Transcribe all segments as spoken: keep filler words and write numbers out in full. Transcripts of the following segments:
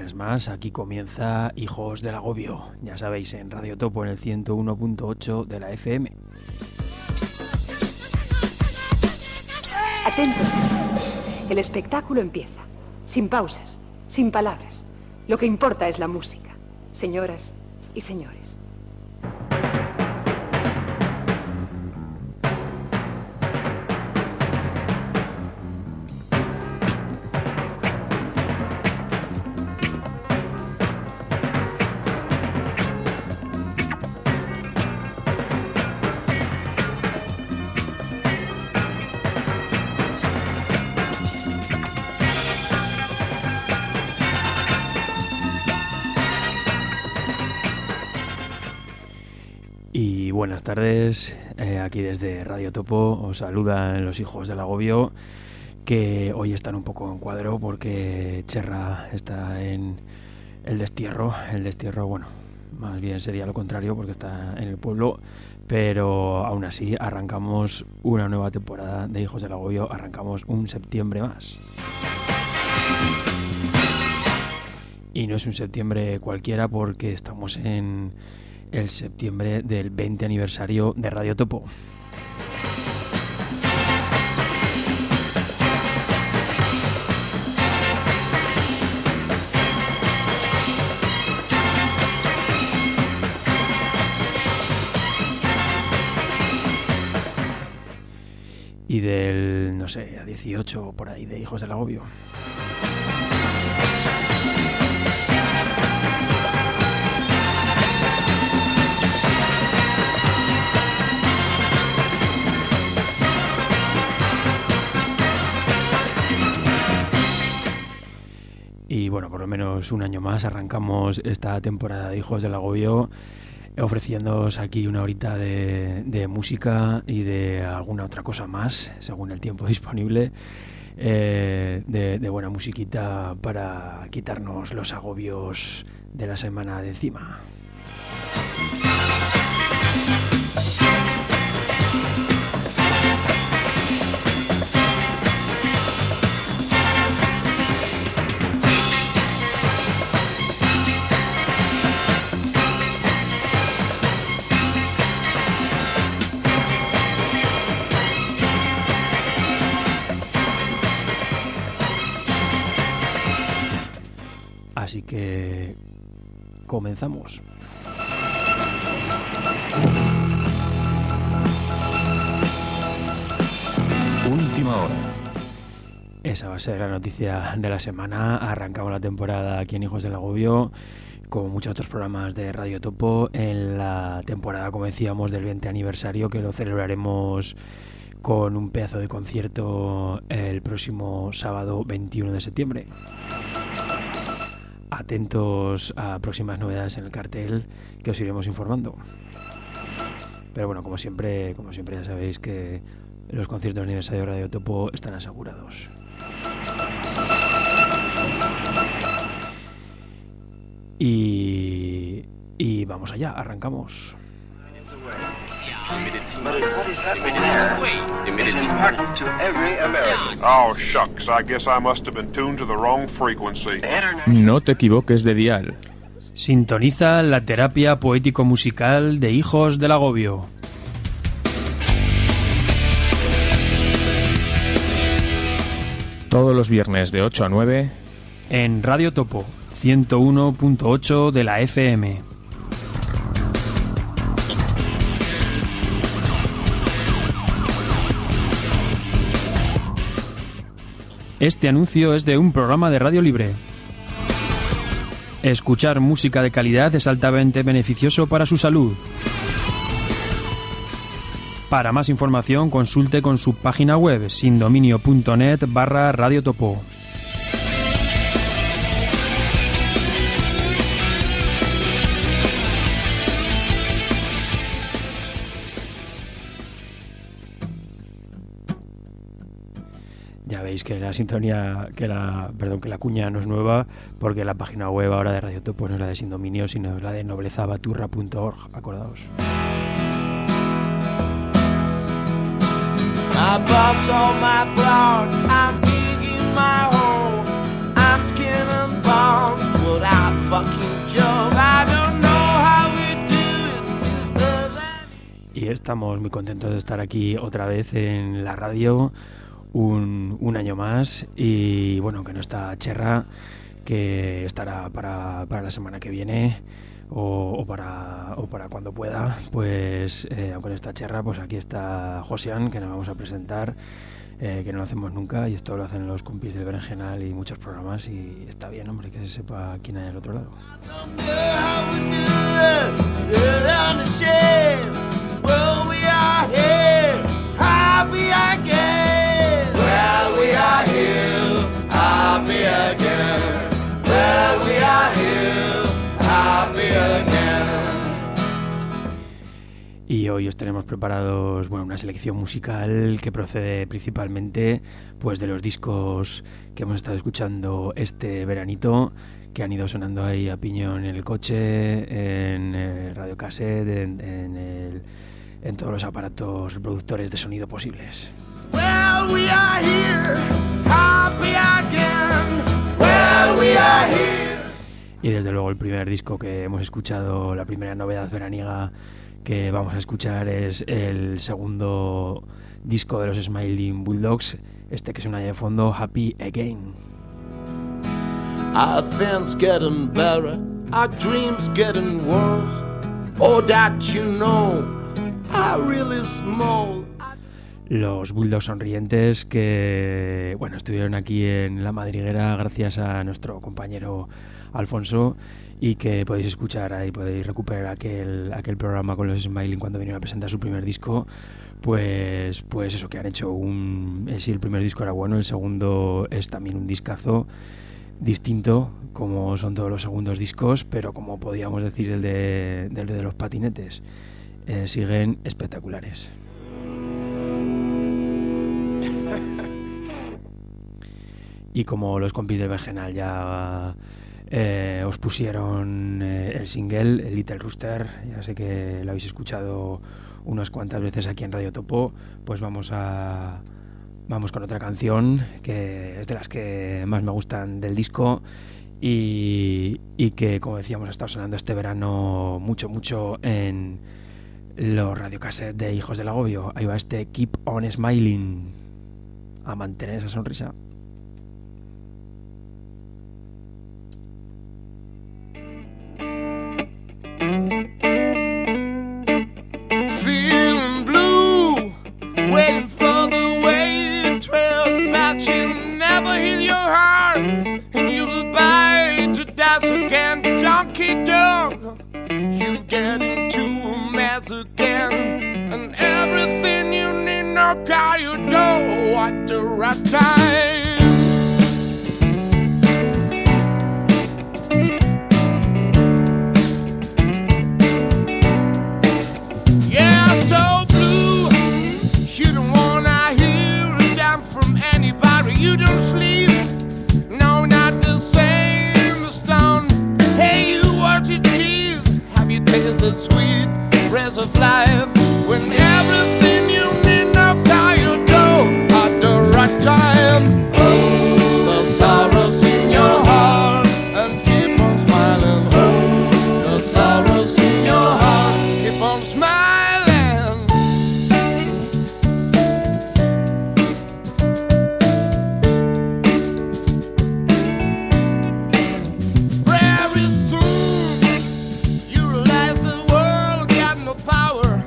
viernes más, aquí comienza Hijos del Agobio, ya sabéis, en Radio Topo en el ciento uno punto ocho de la F M. Atentos, el espectáculo empieza, sin pausas, sin palabras. Lo que importa es la música, señoras y señores. Buenas tardes, eh, aquí desde Radio Topo os saludan los Hijos del Agobio, que hoy están un poco en cuadro porque Cherra está en el destierro. El destierro, bueno, más bien sería lo contrario porque está en el pueblo, pero aún así arrancamos una nueva temporada de Hijos del Agobio, arrancamos un septiembre más. Y no es un septiembre cualquiera porque estamos en el septiembre del veinte aniversario de Radio Topo. Y del, no sé, a dieciocho por ahí de Hijos del Agobio. Y bueno, por lo menos un año más arrancamos esta temporada de Hijos del Agobio ofreciéndoos aquí una horita de, de música y de alguna otra cosa más, según el tiempo disponible, eh, de, de buena musiquita para quitarnos los agobios de la semana de encima. Así que comenzamos. Última hora. Esa va a ser la noticia de la semana. Arrancamos la temporada aquí en Hijos del Agobio, como muchos otros programas de Radio Topo, en la temporada, como decíamos, del veinte aniversario, que lo celebraremos con un pedazo de concierto el próximo sábado veintiuno de septiembre. Atentos a próximas novedades en el cartel que os iremos informando. Pero bueno, como siempre, como siempre ya sabéis que los conciertos de aniversario de Radio Topo están asegurados. Y, y vamos allá, arrancamos. Oh, shucks, I guess I must have been tuned to the wrong frequency. No te equivoques de dial. Sintoniza la terapia poético-musical de Hijos del Agobio. Todos los viernes de ocho a nueve en Radio Topo ciento uno punto ocho de la F M. Este anuncio es de un programa de radio libre. Escuchar música de calidad es altamente beneficioso para su salud. Para más información, consulte con su página web sindominio.net barra Radio Topo. Ya veis que la sintonía, que la, perdón, que la cuña no es nueva, porque la página web ahora de Radio Topo no es la de Sindominio, sino es la de noblezabaturra punto org, acordaos. I bust all my block, I'm digging my hole, I'm skinning bones, what fucking job. I don't know how we do it. Is there any... Y estamos muy contentos de estar aquí otra vez en la radio, un, un año más. Y bueno, que no está Cherra, que estará para, para la semana que viene o, o, para, o para cuando pueda. Pues eh, aunque no está Cherra, pues aquí está Josian, que nos vamos a presentar. Eh, que no lo hacemos nunca, y esto lo hacen los compis del Berenjenal y muchos programas, y está bien, hombre, que se sepa quién hay al otro lado. Y hoy os tenemos preparados, bueno, una selección musical que procede principalmente pues de los discos que hemos estado escuchando este veranito, que han ido sonando ahí a piñón en el coche, en el radiocassette, en, en, el, en todos los aparatos reproductores de sonido posibles. Well, we are here, happy again. Well, we are here. Y desde luego el primer disco que hemos escuchado, la primera novedad veraniega que vamos a escuchar, es el segundo disco de los Smiling Bulldogs, este que suena de fondo, Happy Again. Our things getting better, our dreams getting worse. Oh, that you know, are really small. Los Bulldogs sonrientes que, bueno, estuvieron aquí en La Madriguera gracias a nuestro compañero Alfonso, y que podéis escuchar ahí, podéis recuperar aquel, aquel programa con los Smiling cuando vinieron a presentar su primer disco. Pues, pues eso, que han hecho un... Si el primer disco era bueno, el segundo es también un discazo distinto, como son todos los segundos discos, pero como podíamos decir el de, del de los patinetes, eh, siguen espectaculares. Y como los compis del Berenjenal ya eh, os pusieron eh, el single, el Little Rooster, ya sé que lo habéis escuchado unas cuantas veces aquí en Radio Topo, pues vamos a vamos con otra canción que es de las que más me gustan del disco, y, y que, como decíamos, ha estado sonando este verano mucho, mucho en los radiocassettes de Hijos del Agobio. Ahí va este Keep on Smiling, a mantener esa sonrisa. Feeling blue, waiting for the way trails matching, never heal your heart, and you'll bite to death again, junkie dog. You'll get into a mess again, and everything you need, no car you know at the right time. You don't sleep, no, not the same stone. Hey, you watch your teeth, have you tasted the sweet rest of life? When everything you need, now car you do at the right time. Oh, the sorrows in your heart, and keep on smiling. Oh, the sorrows in your heart, keep on smiling. Power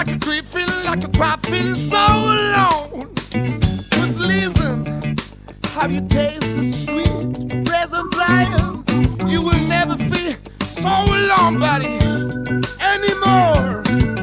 like a tree, feeling like a crop, feeling so alone. But listen, how you taste the sweet breath of life. You will never feel so alone, buddy, anymore.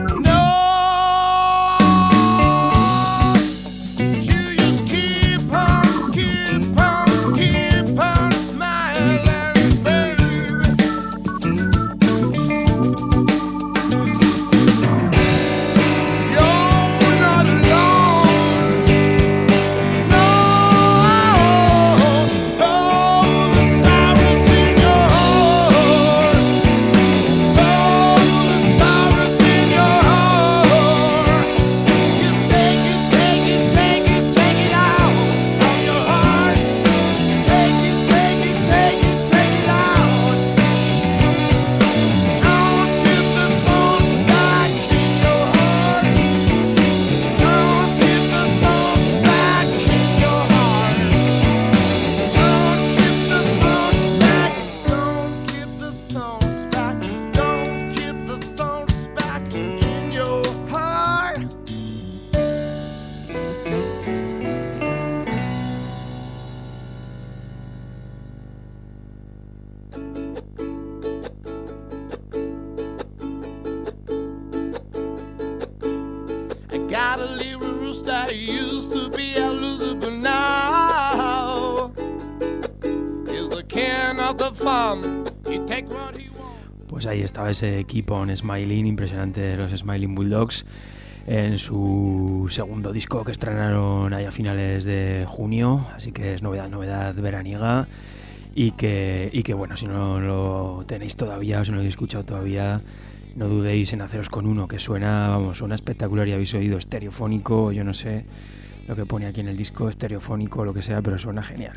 Pues ahí estaba ese Keep on Smiling, impresionante, los Smiling Bulldogs, en su segundo disco que estrenaron ahí a finales de junio, así que es novedad, novedad veraniega, y que, y que bueno, si no lo tenéis todavía, o si no lo habéis escuchado todavía, no dudéis en haceros con uno, que suena, vamos, suena espectacular, y habéis oído estereofónico, yo no sé lo que pone aquí en el disco, estereofónico, lo que sea, pero suena genial.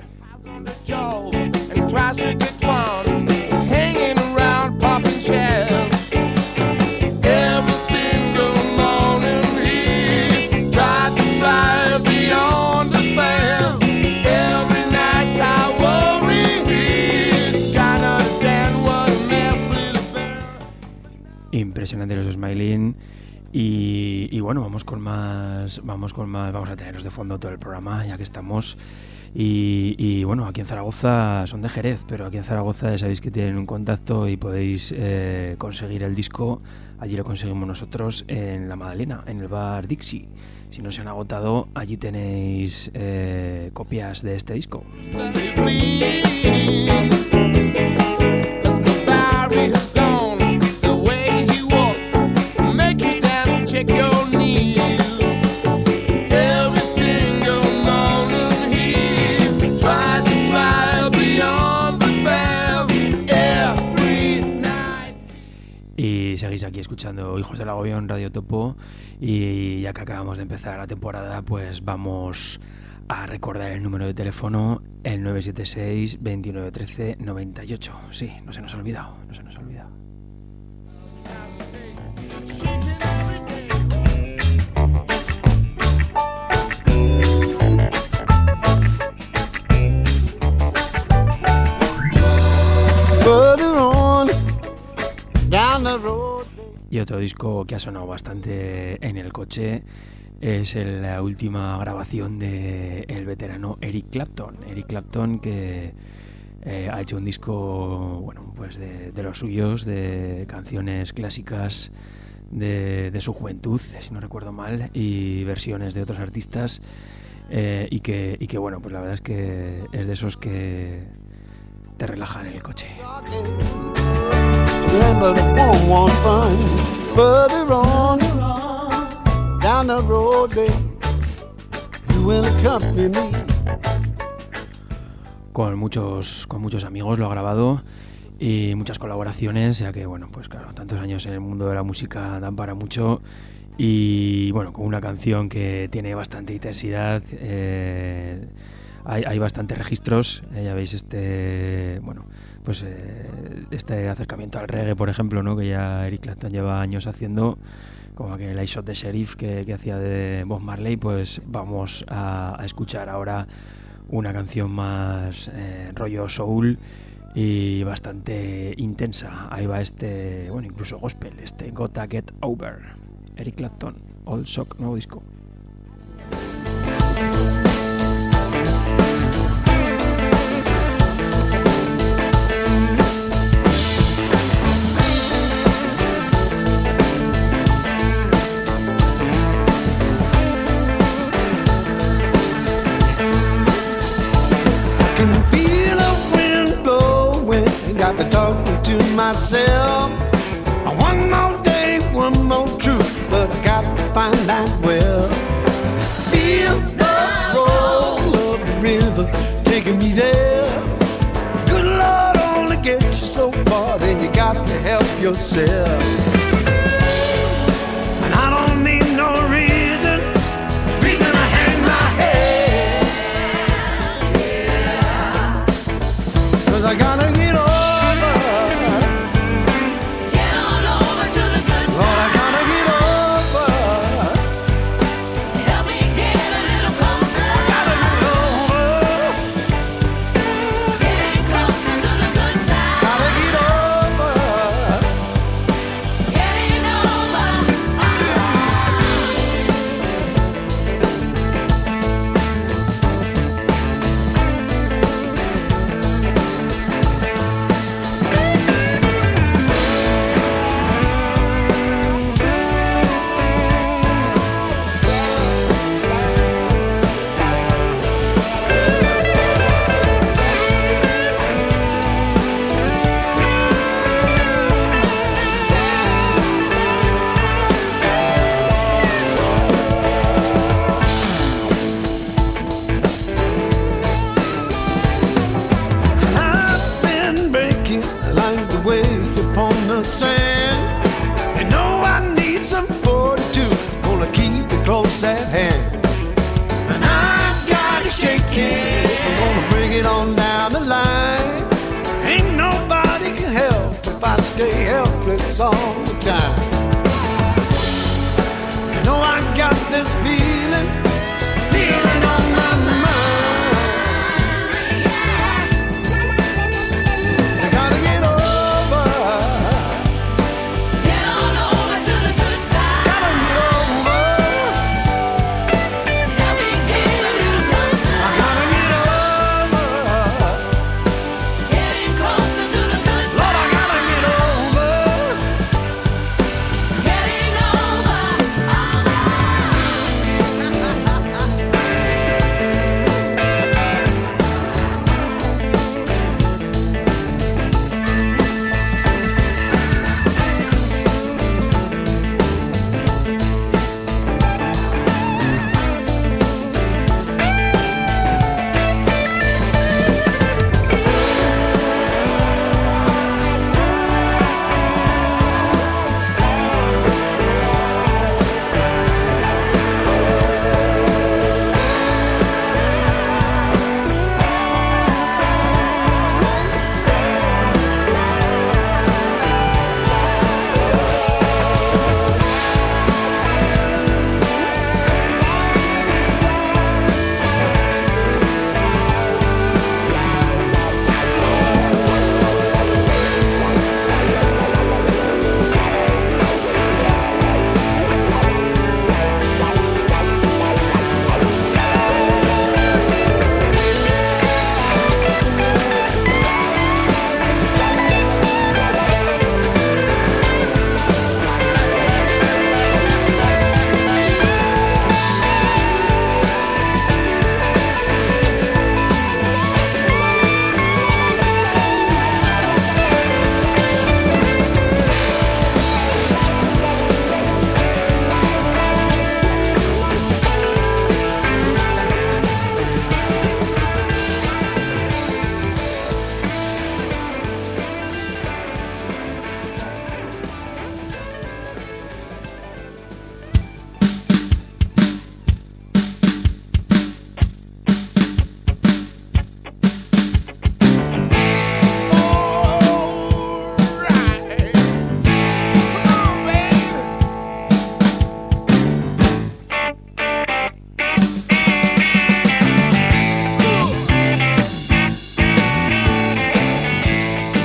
Popping shells. Every single morning he tried to fly beyond the veil. Every night I worry he can't understand what a mess little bell. Impresionante los Smiling. Y, y bueno, vamos con más, vamos con más, vamos a tenerlos de fondo todo el programa, ya que estamos. Y, y bueno, aquí en Zaragoza son de Jerez, pero aquí en Zaragoza ya sabéis que tienen un contacto y podéis eh, conseguir el disco. Allí lo conseguimos nosotros en La Madalena, en el bar Dixie. Si no se han agotado, allí tenéis eh, copias de este disco. Y seguís aquí escuchando Hijos del Agobio en Radio Topo, y ya que acabamos de empezar la temporada, pues vamos a recordar el número de teléfono, el nueve siete seis, veintinueve trece, noventa y ocho. Sí, no se nos ha olvidado, no se nos ha olvidado. Y otro disco que ha sonado bastante en el coche es la última grabación de el veterano Eric Clapton. Eric Clapton, que eh, ha hecho un disco, bueno, pues de, de los suyos, de canciones clásicas de, de su juventud, si no recuerdo mal, y versiones de otros artistas, eh, y que y que bueno, pues la verdad es que es de esos que te relajan en el coche. But it won't want fun. Further on, down the road, babe, you will accompany me. Con muchos, con muchos amigos lo ha grabado y muchas colaboraciones, ya que bueno, pues claro, tantos años en el mundo de la música dan para mucho. Y bueno, con una canción que tiene bastante intensidad, eh, hay, hay bastantes registros, eh, ya veis este, bueno, pues eh, este acercamiento al reggae, por ejemplo, ¿no?, que ya Eric Clapton lleva años haciendo, como aquel I Shot the Sheriff que, que hacía de Bob Marley. Pues vamos a, a escuchar ahora una canción más eh, rollo soul y bastante intensa. Ahí va este, bueno, incluso gospel, este Gotta Get Over. Eric Clapton, Old Sock, nuevo disco. Got me talking to myself. One more day, one more truth, but I got to find out where. Feel the roll of the river taking me there. Good Lord only gets you so far, then you got to help yourself. And I don't need no reason, reason I hang my head. Cause I gotta get over. At hand, and I got it shaking. I'm gonna bring it on down the line. Ain't nobody can help if I stay helpless all the time. You know I got this feeling, feeling on my mind. I gotta get over, get on over to the good side. Gotta get over.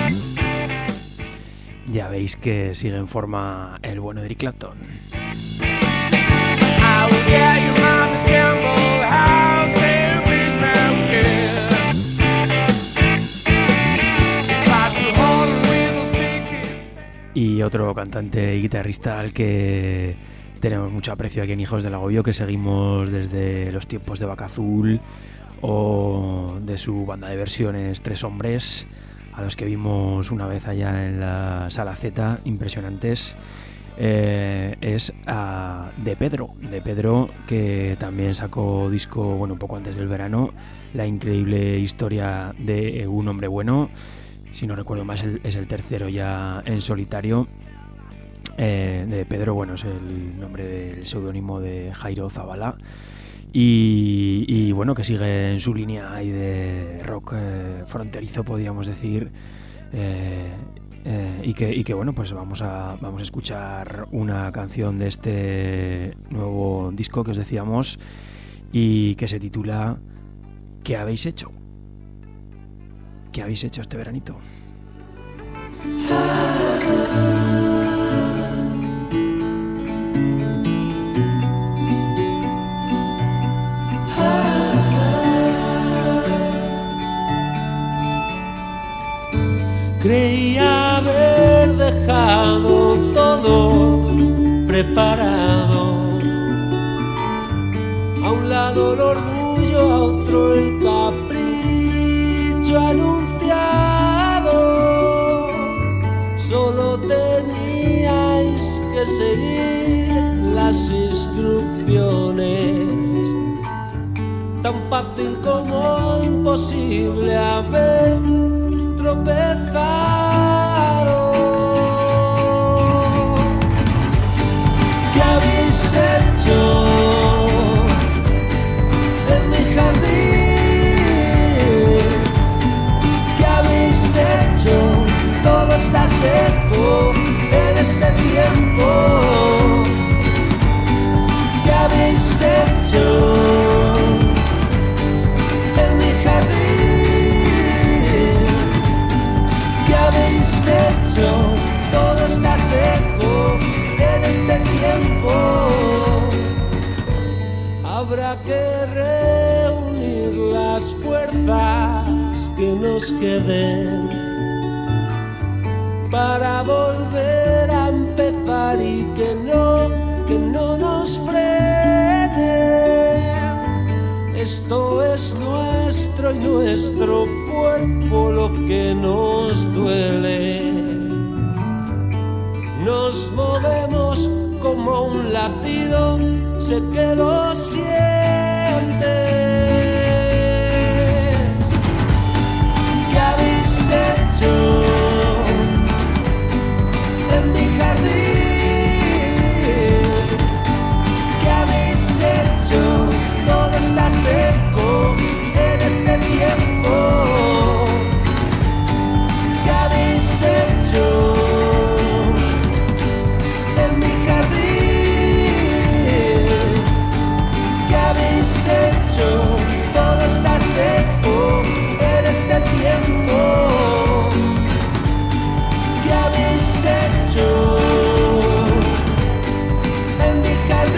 Ya veis que sigue en forma el bueno de Eric Clapton. Yeah, your mama gamble house every now and then. You try to hold her with a sticky. Y otro cantante y guitarrista al que tenemos mucho aprecio aquí en Hijos del Agobio, que seguimos desde los tiempos de Vaca Azul o de su banda de versiones Tres Hombres, a los que vimos una vez allá en la Sala Z, impresionantes. Eh, es a De Pedro, De Pedro, que también sacó disco, bueno, un poco antes del verano, La increíble historia de un hombre bueno. Si no recuerdo más, es el tercero ya en solitario. Eh, de Pedro, bueno, es el nombre del seudónimo de Jairo Zabala. Y, y bueno, que sigue en su línea ahí de rock eh, fronterizo, podríamos decir. Eh, eh, y, que, y que bueno, pues vamos a, vamos a escuchar una canción de este nuevo disco que os decíamos y que se titula ¿Qué habéis hecho? ¿Qué habéis hecho este veranito? Creí haber dejado todo preparado. A un lado el orgullo, a otro el capricho anunciado. Solo teníais que seguir las instrucciones. Tan fácil como imposible haber tropezado. ¿Qué habéis hecho en mi jardín? ¿Qué habéis hecho? Todo está seco en este tiempo. ¿Qué habéis hecho en mi jardín? ¿Qué habéis hecho? Todo está seco en este tiempo. Habrá que reunir las fuerzas que nos queden para volver a empezar y que no, que no nos frenen. Esto es nuestro y nuestro cuerpo lo que nos duele. Nos movemos como un latido, sé que lo sientes. ¿Qué habéis hecho en mi jardín? ¿Qué habéis hecho? Todo está seco en este tiempo. ¿Qué habéis hecho en mi jardín? ¿Qué habéis hecho? Todo está seco en este tiempo. ¿Qué habéis hecho en mi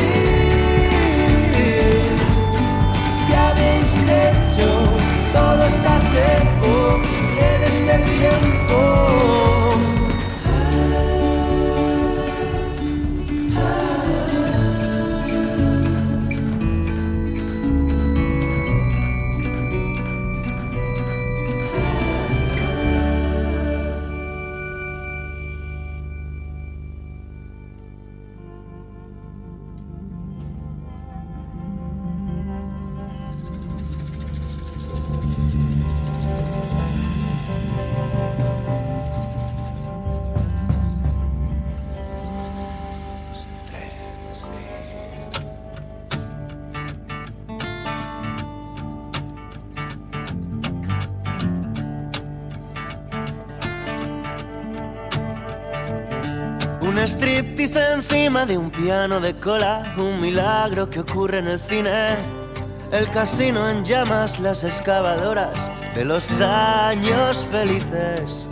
jardín? ¿Qué habéis hecho? Todo está seco en este tiempo. Un striptease encima de un piano de cola, un milagro que ocurre en el cine. El casino en llamas, las excavadoras de los años felices.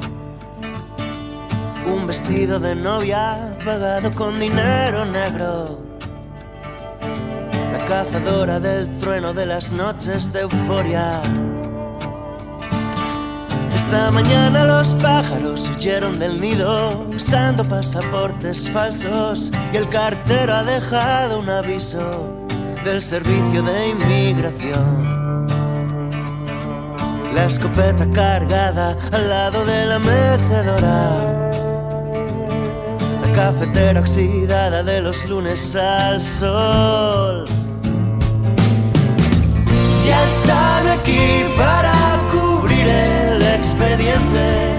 Un vestido de novia pagado con dinero negro. La cazadora del trueno de las noches de euforia. Esta mañana los pájaros huyeron del nido usando pasaportes falsos y el cartero ha dejado un aviso del servicio de inmigración. La escopeta cargada al lado de la mecedora, la cafetera oxidada de los lunes al sol. Ya están aquí para cubrir el expediente.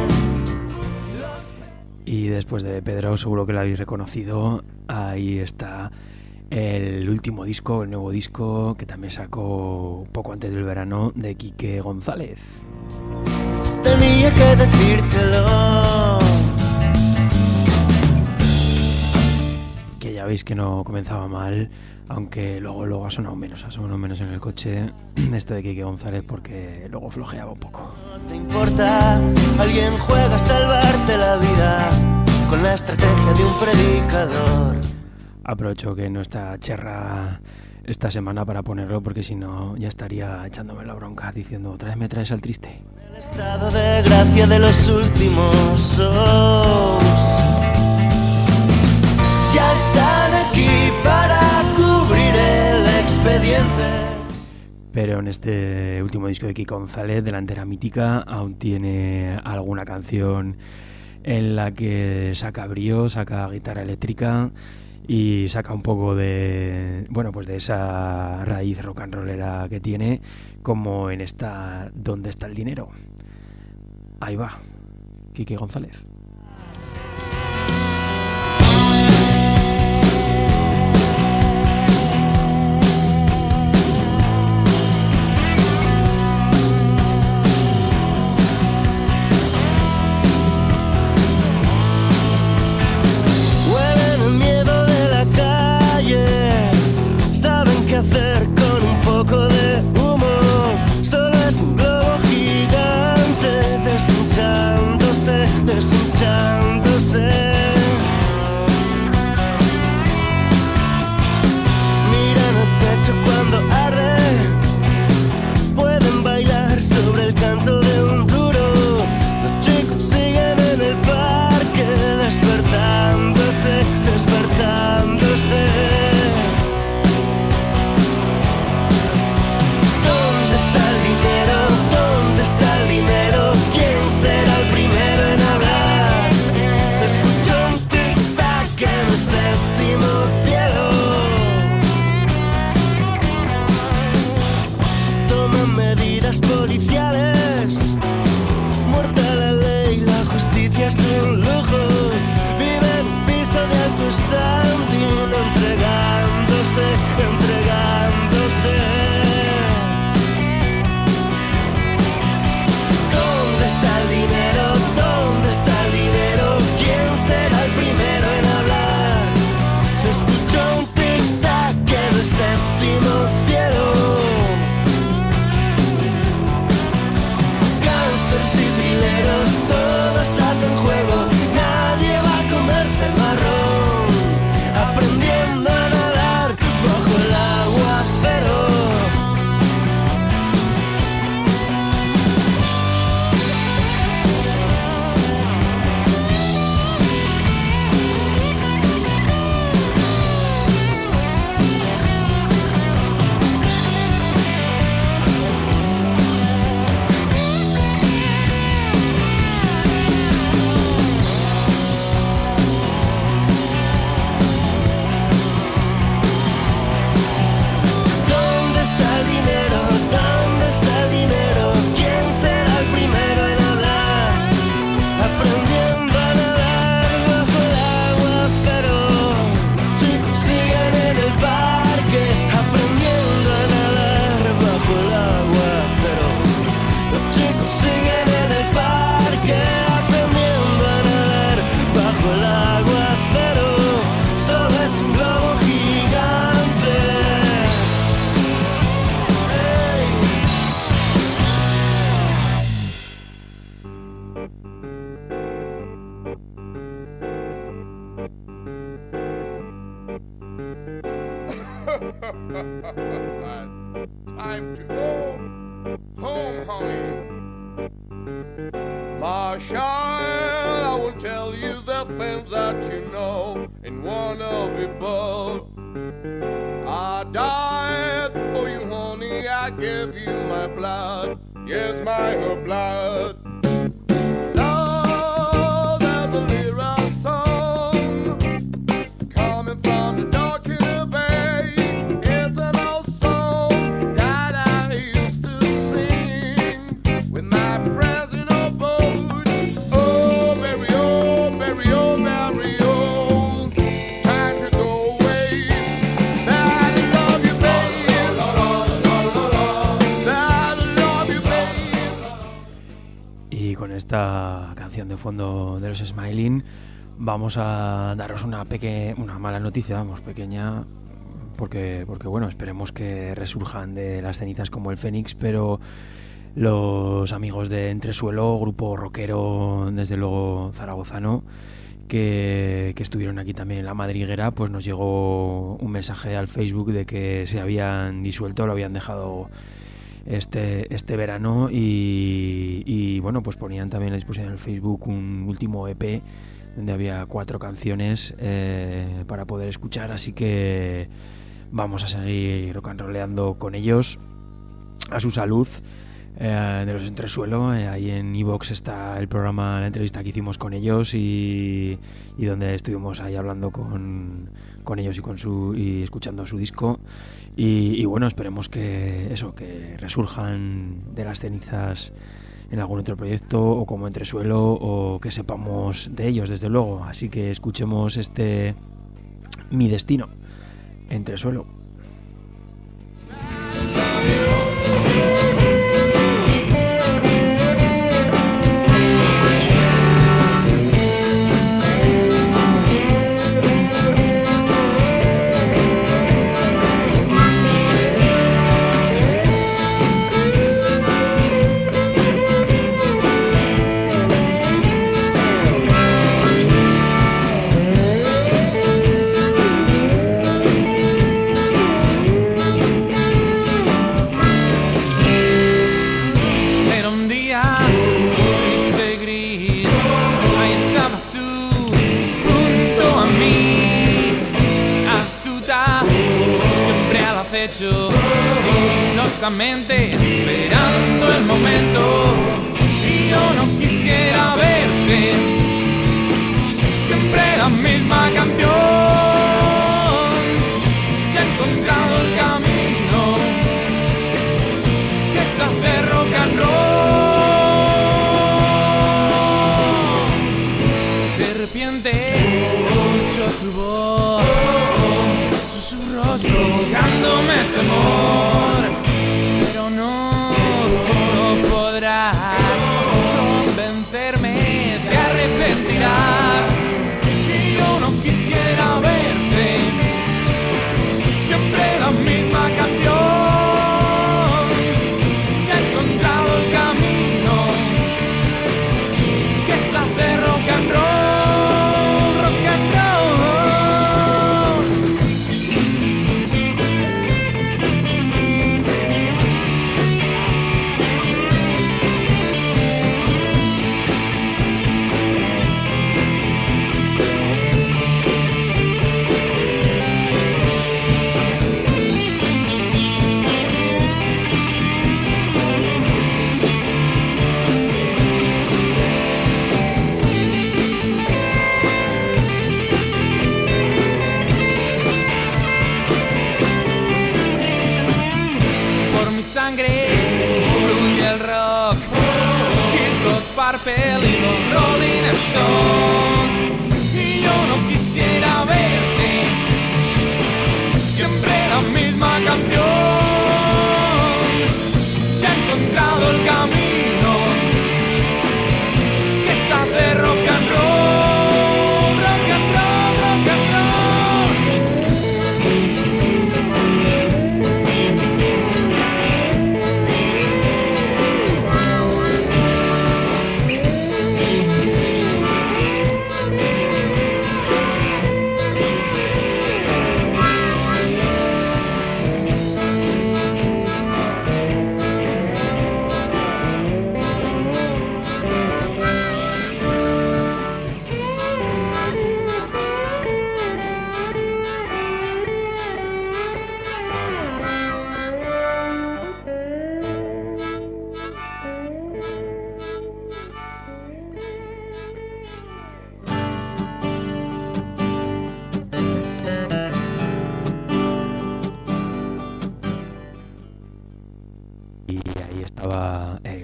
Y después de Pedro, seguro que lo habéis reconocido, ahí está el último disco, el nuevo disco que también sacó poco antes del verano, de Quique González. Tenía que decírtelo. Que ya veis que no comenzaba mal, aunque luego, luego ha sonado menos, ha sonado menos en el coche esto de Quique González, porque luego flojeaba un poco. No te importa, alguien juega a salvarte la vida con la estrategia de un predicador. Aprovecho que no está Cherra esta semana para ponerlo, porque si no ya estaría echándome la bronca diciendo otra vez me traes al triste. El estado de gracia de los últimos shows. Ya están aquí para cubrir el expediente. Pero en este último disco de Quique González, Delantera Mítica, aún tiene alguna canción en la que saca brío, saca guitarra eléctrica y saca un poco de, bueno, pues de esa raíz rock and rollera que tiene, como en esta ¿Dónde está el dinero? Ahí va, Quique González. Hacer con un poco de humo, solo es un globo gigante deshinchándose, deshinchándose. Miran el techo cuando arde, pueden bailar sobre el canto de un duro. Los chicos siguen en el parque despertándose, despertándose. Policiales, muerta la ley, la justicia es un lujo. Viven piso de alto standing, entregándose, entregándose. ¿Dónde está el dinero? ¿Dónde está el dinero? ¿Quién será el primero en hablar? Se escuchó un tic-tac en el séptimo cielo. Todos hacen juego, nadie va a comerse el marrón. Time to go home, honey. My child, I will tell you the things that you know in one of your both. I died for you, honey. I gave you my blood. Yes, my her blood. Love, there's a lyric song coming from the dark in the bay. It's an old song that I used to sing with my friends in a boat. Oh, Mary, oh, Mary, oh, Mary, oh, time to go away. That I love you, baby. That I love you, baby. Y con esta canción de fondo de los Smiling vamos a daros una peque una mala noticia, vamos, pequeña, porque, porque bueno, esperemos que resurjan de las cenizas como el Fénix, pero los amigos de Entresuelo, grupo rockero desde luego zaragozano, que, que estuvieron aquí también en La Madriguera, pues nos llegó un mensaje al Facebook de que se habían disuelto, lo habían dejado este, este verano y, y bueno, pues ponían también a disposición en el Facebook un último E P donde había cuatro canciones eh, para poder escuchar, así que vamos a seguir rock and rolleando con ellos a su salud. Eh, de los Entresuelo, eh, ahí en iVoox está el programa, la entrevista que hicimos con ellos y, y donde estuvimos ahí hablando con, con ellos y con su y escuchando su disco y, y bueno, esperemos que eso, que resurjan de las cenizas en algún otro proyecto o como Entresuelo o que sepamos de ellos desde luego, así que escuchemos este Mi Destino, Entresuelo. Sigilosamente esperando el momento y yo no quisiera verte, siempre la misma canción, y he encontrado el camino que se hace rock and roll. De repente escucho tu voz, susurros provocándome temor, pero no, no podrás convencerme, te arrepentirás, y yo no quisiera verte, siempre la misma canción, y he encontrado el camino que se hace rock and roll, rock and roll. Fluye el rock, Kiss, Ghost Purple y los Rolling Stones, y yo no quisiera verte, siempre la misma canción, y he encontrado el camino que se hace rock and roll, rock and roll, rock and roll.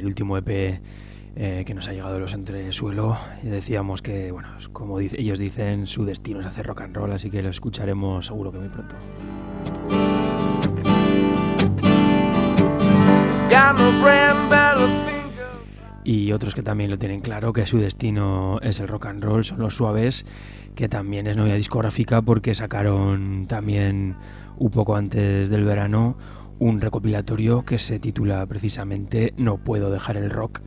último E P eh, que nos ha llegado de Los Entresuelo. Y decíamos que, bueno, como dice, ellos dicen, su destino es hacer rock and roll, así que lo escucharemos seguro que muy pronto. Y otros que también lo tienen claro, que su destino es el rock and roll, son Los Suaves, que también es novia discográfica porque sacaron también un poco antes del verano un recopilatorio que se titula precisamente No puedo dejar el rock,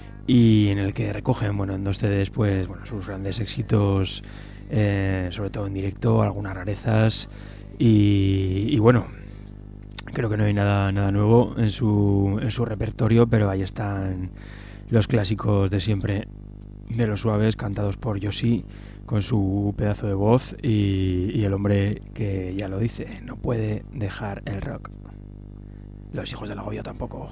y en el que recogen, bueno, en dos C Ds, pues, bueno, sus grandes éxitos, eh, sobre todo en directo, algunas rarezas, y, y bueno, creo que no hay nada, nada nuevo en su, en su repertorio, pero ahí están los clásicos de siempre de Los Suaves, cantados por Yoshi, con su pedazo de voz, y, y el hombre que ya lo dice, no puede dejar el rock. Los Hijos del Agobio tampoco.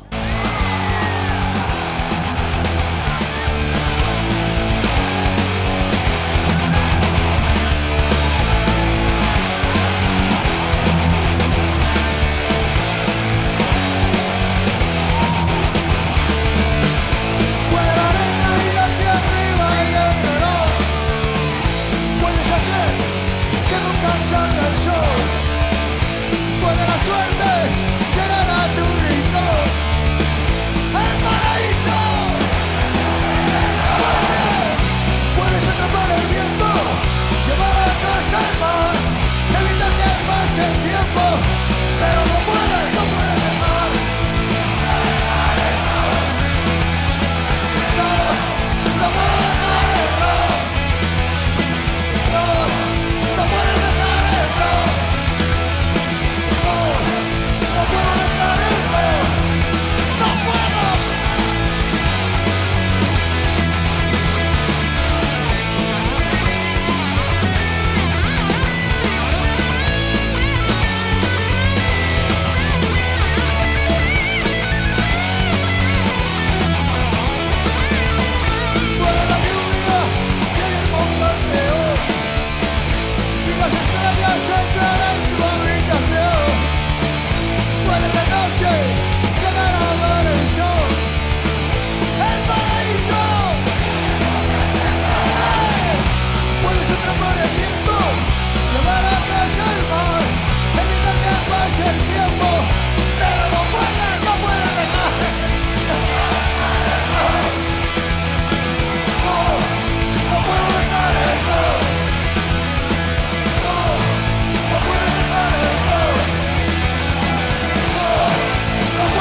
No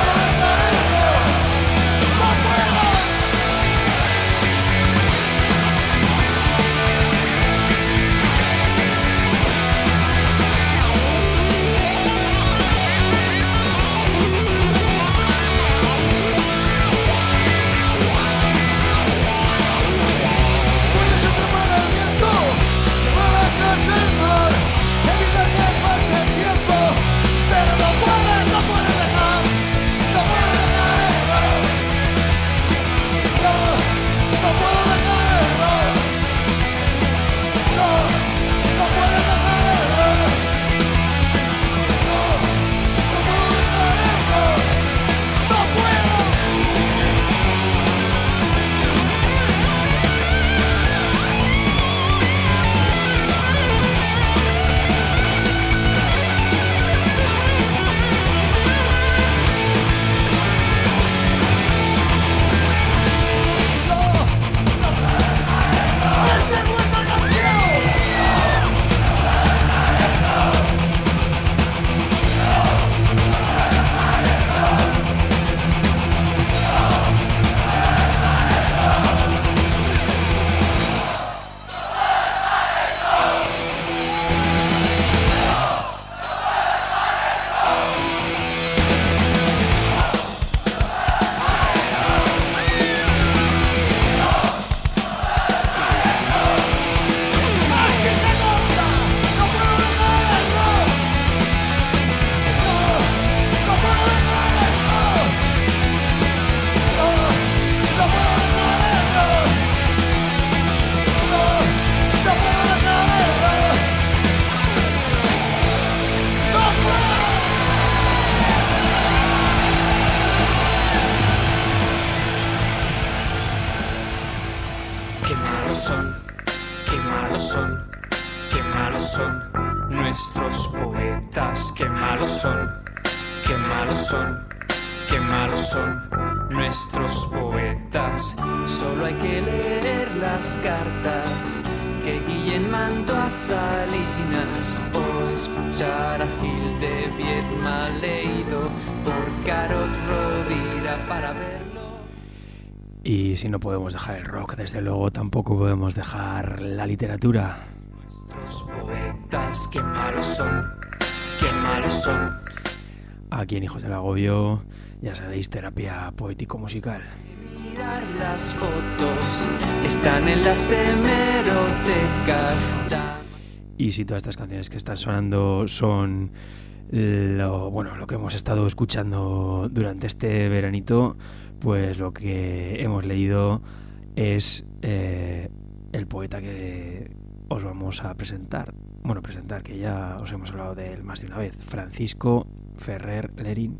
son, qué malos son nuestros poetas, qué malos son, qué malos son, qué malos son nuestros poetas. Solo hay que leer las cartas que Guillén mandó a Salinas o escuchar a Gil de Viedma leído por Carot Rovira para verlo. Y si no podemos dejar el rock, desde luego tampoco podemos dejar la literatura. Nuestros poetas, qué malos son, qué malos son. Aquí en Hijos del Agobio, ya sabéis, terapia poético-musical. Mirar las fotos, están en las hemerotecas. Y si todas estas canciones que están sonando son lo, bueno, lo que hemos estado escuchando durante este veranito, pues lo que hemos leído es eh, el poeta que os vamos a presentar. Bueno, presentar, que ya os hemos hablado de él más de una vez. Francisco Ferrer Lerín.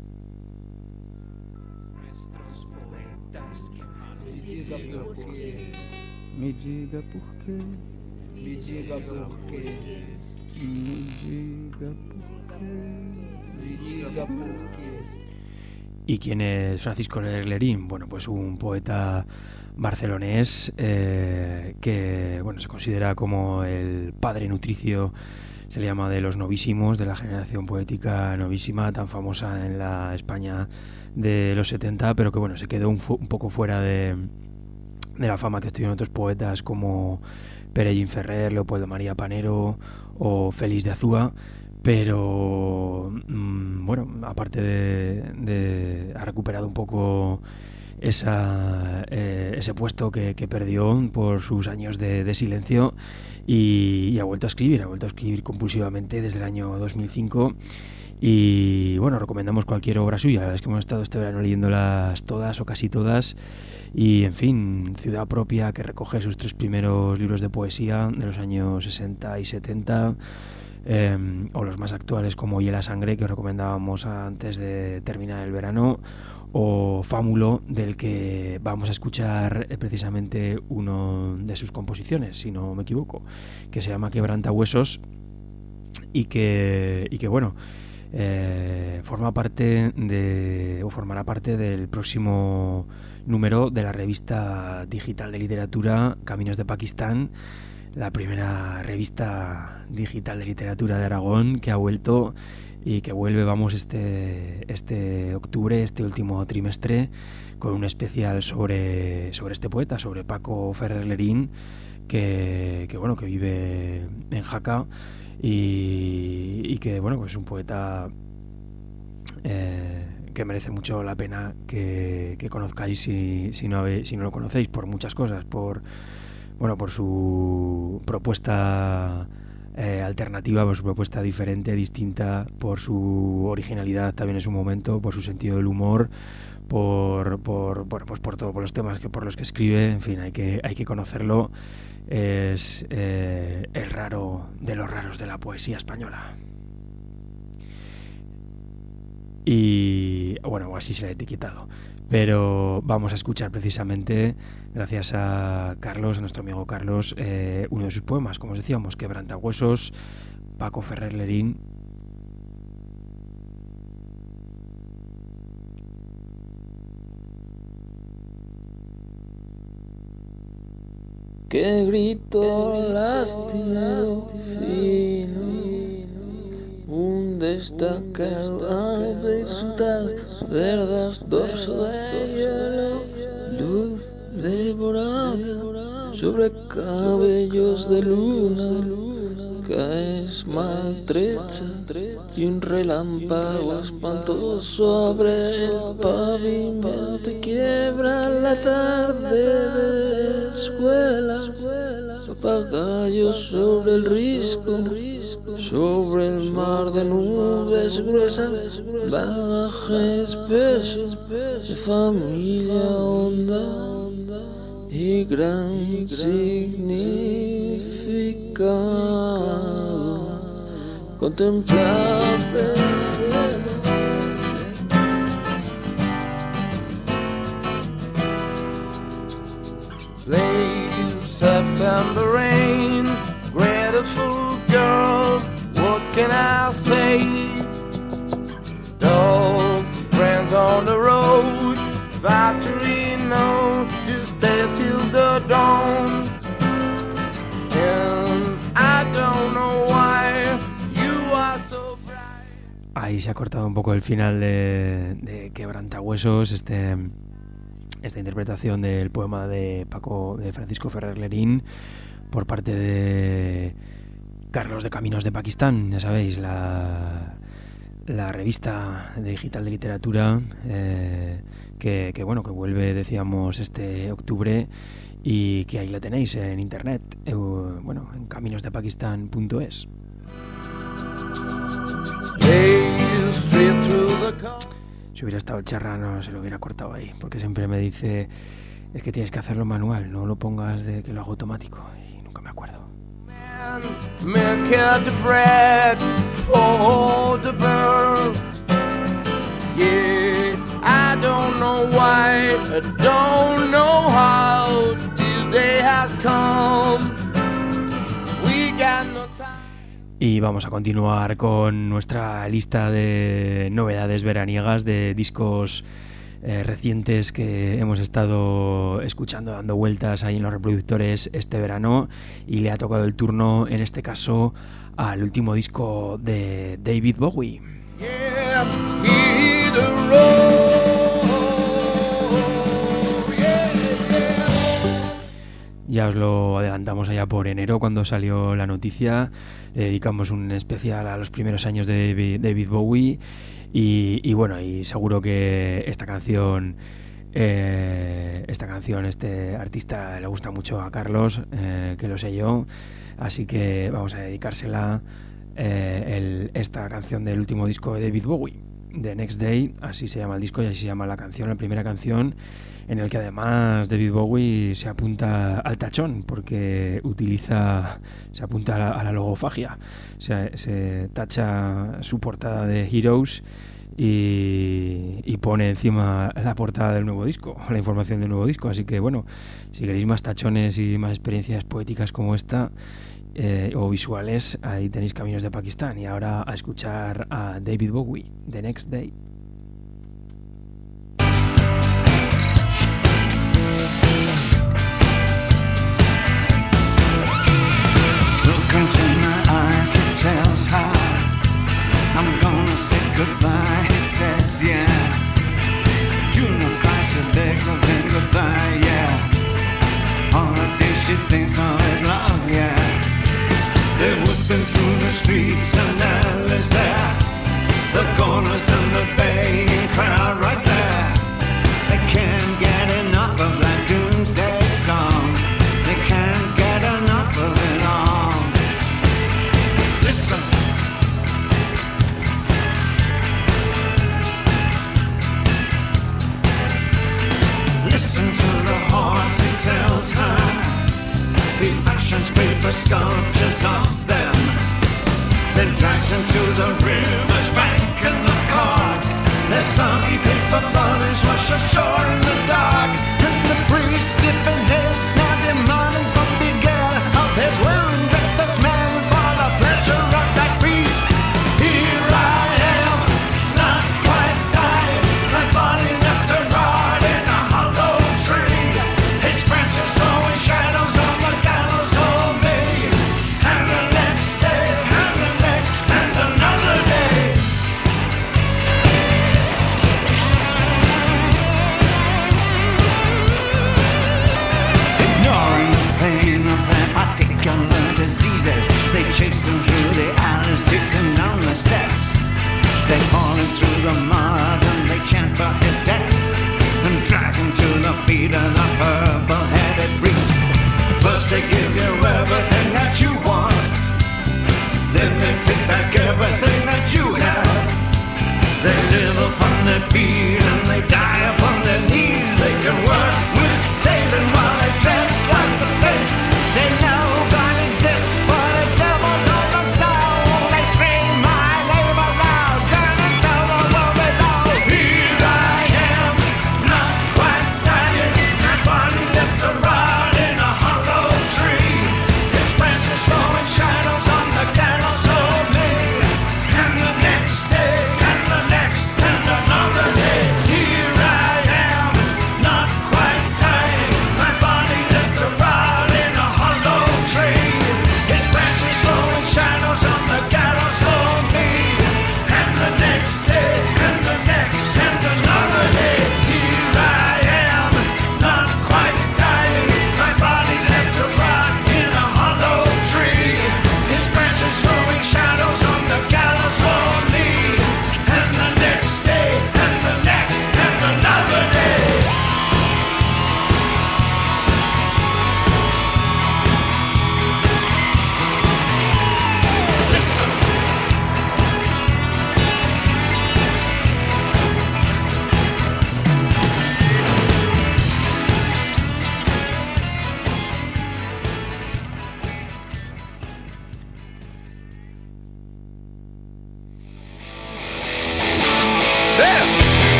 Nuestros poetas, qué malos son. Me diga por qué, me diga por qué, me diga por qué, me diga por qué. ¿Y quién es Francisco Ferrer Lerín? Bueno, pues un poeta barcelonés eh, que bueno, se considera como el padre nutricio, se le llama, de los novísimos, de la generación poética novísima tan famosa en la España de los setenta, pero que bueno, se quedó un, un poco fuera de, de la fama que tuvieron otros poetas como Pere Ferrer, Leopoldo María Panero o Félix de Azúa. Pero mmm, bueno, aparte de, de ha recuperado un poco esa, eh, ese puesto que, que perdió por sus años de, de silencio y, y ha vuelto a escribir, ha vuelto a escribir compulsivamente desde el año dos mil cinco. Y bueno, recomendamos cualquier obra suya. La verdad es que hemos estado este verano leyéndolas todas o casi todas. Y en fin, Ciudad Propia, que recoge sus tres primeros libros de poesía de los años sesenta y setenta. Eh, o los más actuales como Hiela Sangre, que os recomendábamos antes de terminar el verano, o Fámulo, del que vamos a escuchar eh, precisamente uno de sus composiciones, si no me equivoco, que se llama Quebrantahuesos y que, y que bueno, eh, forma parte de, o formará parte del próximo número de la revista digital de literatura Caminos de Pakistán, la primera revista digital de literatura de Aragón que ha vuelto y que vuelve, vamos, este, este octubre, este último trimestre, con un especial sobre, sobre este poeta, sobre Paco Ferrer Lerín, que, que bueno, que vive en Jaca y, y que bueno, pues es un poeta eh, que merece mucho la pena que, que conozcáis si, si, no habéis, si no lo conocéis, por muchas cosas, por bueno, por su propuesta eh, alternativa, por su propuesta diferente, distinta, por su originalidad también en su momento, por su sentido del humor, por, por bueno, pues por todo, por los temas que por los que escribe. En fin, hay que hay que conocerlo. Es eh, el raro de los raros de la poesía española. Y bueno, así se le ha etiquetado. Pero vamos a escuchar precisamente, gracias a Carlos, a nuestro amigo Carlos, eh, uno de sus poemas, como os decíamos, Quebrantahuesos, Paco Ferrer Lerín. Que grito lastimero fino, un destacado de sus cerdas, dorso de hielo, luz devorada sobre cabellos de luna, caes maltrecha y un relámpago espantoso sobre el pavimento y quiebra la tarde de escuela, papagayos sobre el risco, sobre el mar de nubes gruesas, bagaje espeso de familia honda y gran significado. Contemplar Late September rain, can I say? Dogs, friends on the road, victory known to stay till the dawn. And I don't know why you are so bright. Ahí se ha cortado un poco el final de, de Quebrantahuesos, este, esta interpretación del poema de Paco, de Francisco Ferrer Lerín, por parte de Carlos de Caminos de Pakistán, ya sabéis, la, la revista digital de literatura eh, que, que bueno que vuelve, decíamos, este octubre, y que ahí la tenéis en internet, eh, bueno, en caminos de pakistán punto es. Si hubiera estado Charra no se lo hubiera cortado ahí, porque siempre me dice, es que tienes que hacerlo manual, no lo pongas de que lo hago automático, y nunca me acuerdo. Man cut the bread for the bird. Yeah, I don't know why, I don't know how this day has come. We got no time. Y vamos a continuar con nuestra lista de novedades veraniegas, de discos eh, recientes que hemos estado escuchando, dando vueltas ahí en los reproductores este verano, y le ha tocado el turno, en este caso, al último disco de David Bowie. Yeah, hit the road, yeah, yeah. Ya os lo adelantamos allá por enero cuando salió la noticia. Le dedicamos un especial a los primeros años de David, David Bowie. Y, y bueno, y seguro que esta canción, eh, esta canción, este artista le gusta mucho a Carlos, eh, que lo sé yo, así que vamos a dedicársela, eh, el, esta canción del último disco de David Bowie, The Next Day, así se llama el disco y así se llama la canción, la primera canción, en el que además David Bowie se apunta al tachón, porque utiliza, se apunta a la, a la logofagia, se, se tacha su portada de Heroes y, y pone encima la portada del nuevo disco, la información del nuevo disco, así que bueno, si queréis más tachones y más experiencias poéticas como esta, eh, o visuales, ahí tenéis Caminos de Pakistán. Y ahora a escuchar a David Bowie, The Next Day. Into my eyes, it tells her I'm gonna say goodbye. He says, yeah. Junior cries, she begs of him goodbye, yeah. All the days she thinks of his love, yeah. They're whipping through the streets and Alice there. The corners and the baying crowd right there. They can't get enough of that doomsday song. They can't get enough of it all. Listen. Listen to the horse, he tells her. He fashions paper sculptures of them. Then drags them to the river's bank and the cork. Their soggy paper bodies wash ashore in the dark. And the priest, stiff and head, now demanding from Big Al of his wearing dressed as man for the pleasure of that feast. Here I am, not quite died, my body left to rot in a hollow tree. Its branches throwing shadows on the gallows for me. And the next day, and the next, and another day. Ignoring the pain of their particular diseases, they chase him through the alleys, chasing down the steps. They haul him through the mud and they chant for his death, and drag him to the feet of the purple-headed priest. First they give you everything that you want, then they take back everything that you have. They live upon their feet and they die upon their knees. They can work with Satan while they dress like the saints. They know God exists, but the devil told them so. They scream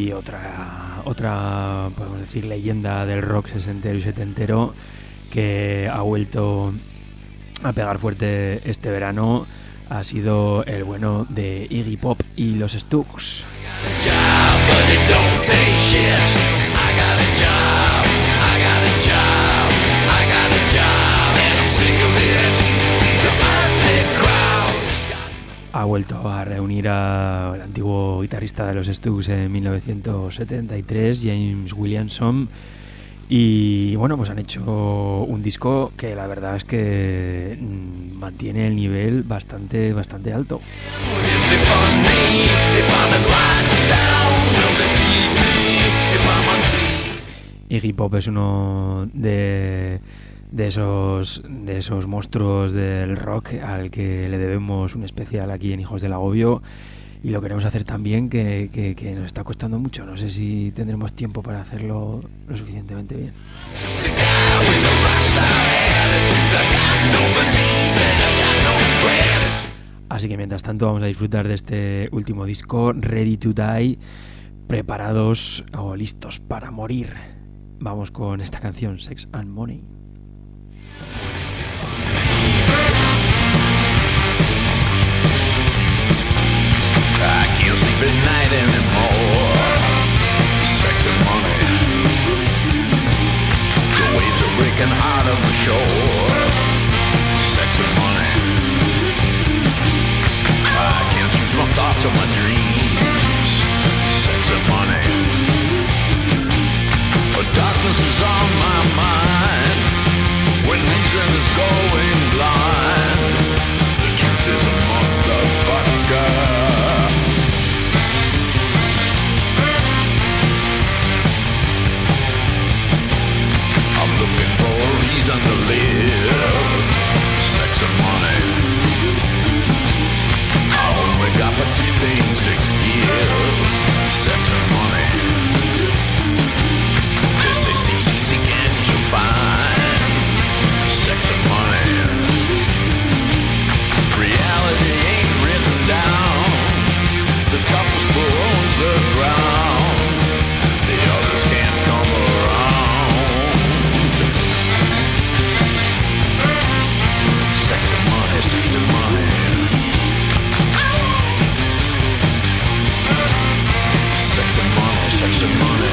y otra, otra, podemos decir, leyenda del rock sesentero y setentero que ha vuelto a pegar fuerte este verano ha sido el bueno de Iggy Pop y los Stooges. Ha vuelto a reunir al antiguo guitarrista de los Stooges en mil novecientos setenta y tres, James Williamson, y bueno, pues han hecho un disco que la verdad es que mantiene el nivel bastante, bastante alto. Iggy Pop es uno de, de esos de esos monstruos del rock al que le debemos un especial aquí en Hijos del Agobio, y lo queremos hacer también, que, que, que nos está costando mucho. No sé si tendremos tiempo para hacerlo lo suficientemente bien. Así que mientras tanto vamos a disfrutar de este último disco, Ready to Die, preparados o listos para morir. Vamos con esta canción, Sex and Money. I can't sleep at night anymore. Sex and money. The waves are breaking hard on the shore. Sex and money. I can't choose my thoughts or my dreams. Sex and money. But darkness is on my mind when reason is going blind. The truth is a motherfucker. Looking for a reason to live. Sex and money. I only got but two things to give. Sex and money. They say seek, seek, seek and you'll find. Sex and money. Reality ain't written down. The toughest bull owns the ground. The others can't come around. Sex and money, sex and money. Sex and money, sex and money.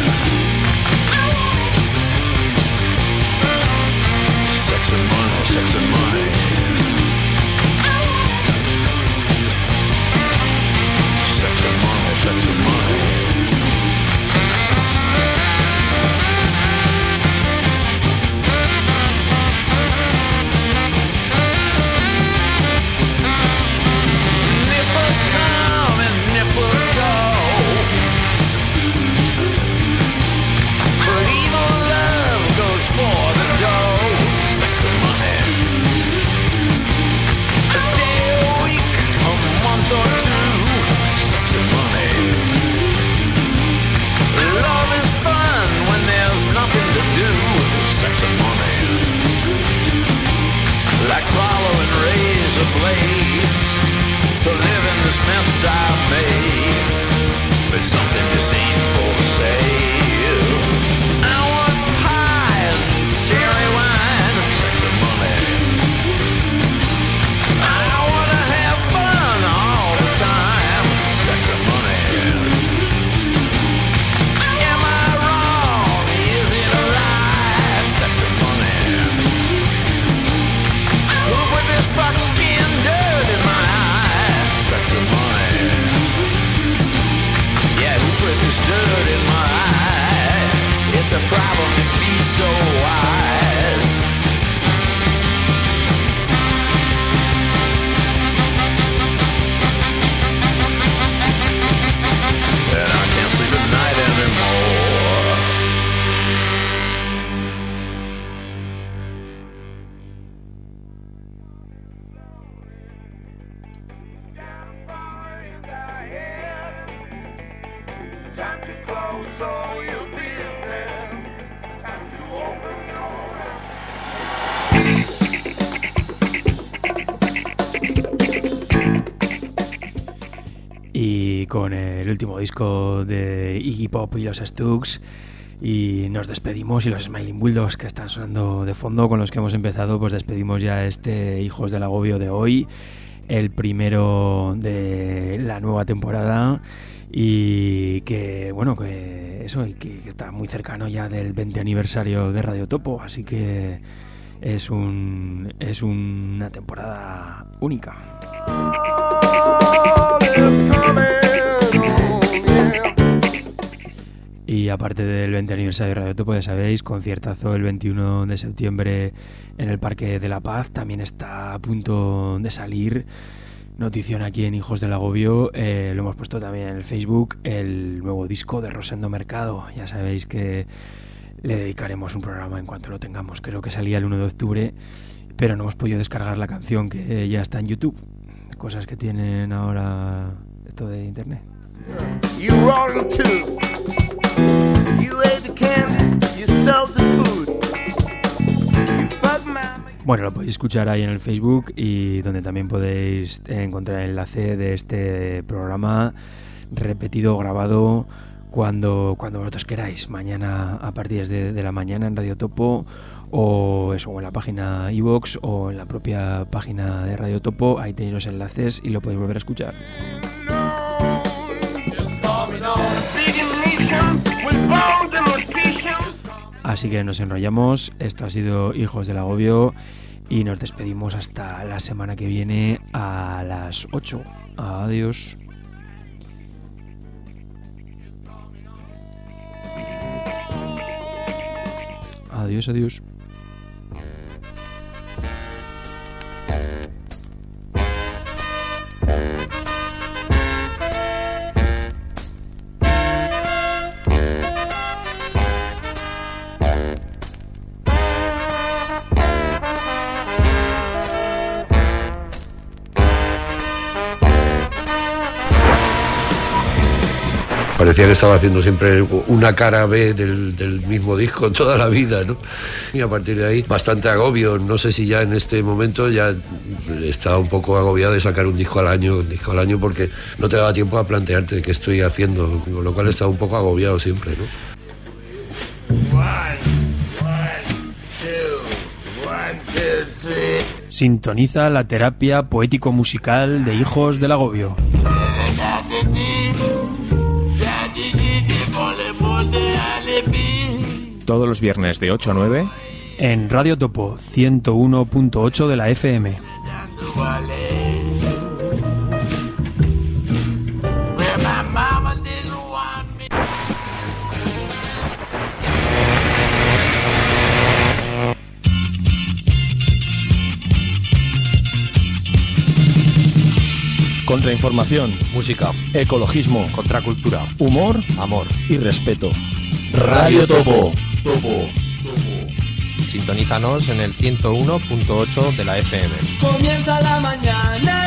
Sex and money, sex and money. Sex and money, sex and money. Like swallowing razor blades to live in this mess I've made. But something just ain't for sale. I want pie and cherry wine, sex and money. I wanna have fun all the time, sex and money. Am I wrong? Is it a lie? Sex and money. With this fucking dirt in my eyes, sex and money. Yeah, who put this dirt in my eye? It's a problem to be so wise. And I can't sleep at night anymore. y con el último disco de Iggy Pop y los Stooges. Y nos despedimos, y los Smiling Bulldogs que están sonando de fondo, con los que hemos empezado, pues despedimos ya este Hijos del Agobio de hoy, el primero de la nueva temporada, y que bueno, que eso, y que, que está muy cercano ya del veinte aniversario de Radio Topo, así que es un es una temporada única. Y aparte del veinte aniversario de Radio Topo, ya sabéis, conciertazo el veintiuno de septiembre en el Parque de la Paz. También está a punto de salir, notición aquí en Hijos del Agobio, eh, lo hemos puesto también en el Facebook, el nuevo disco de Rosendo Mercado. Ya sabéis que le dedicaremos un programa en cuanto lo tengamos. Creo que salía el uno de octubre, pero no hemos podido descargar la canción, que ya está en YouTube. Cosas que tienen ahora esto de internet. You roaring too. You ate the candy, you stole the food. You fucked my... Bueno, lo podéis escuchar ahí en el Facebook, y donde también podéis encontrar el enlace de este programa repetido, grabado, cuando, cuando vosotros queráis. Mañana a partir de, de la mañana en Radio Topo, o eso, o en la página iVoox, o en la propia página de Radio Topo. Ahí tenéis los enlaces y lo podéis volver a escuchar. Así que nos enrollamos. Esto ha sido Hijos del Agobio, y nos despedimos hasta la semana que viene a las ocho. Adiós. Adiós, adiós. Parecía que estaba haciendo siempre una cara B del, del mismo disco toda la vida, ¿no? Y a partir de ahí, bastante agobio. No sé si ya en este momento ya estaba un poco agobiado de sacar un disco al año, un disco al año, porque no te daba tiempo a plantearte qué estoy haciendo, con lo cual estaba un poco agobiado siempre, ¿no? Sintoniza la terapia poético-musical de Hijos del Agobio. Todos los viernes de ocho a nueve en Radio Topo ciento uno punto ocho de la F M. Contrainformación, música, ecologismo, contracultura, humor, amor y respeto. Radio Topo. Topo. Sintonízanos en el ciento uno punto ocho de la F M. Comienza la mañana.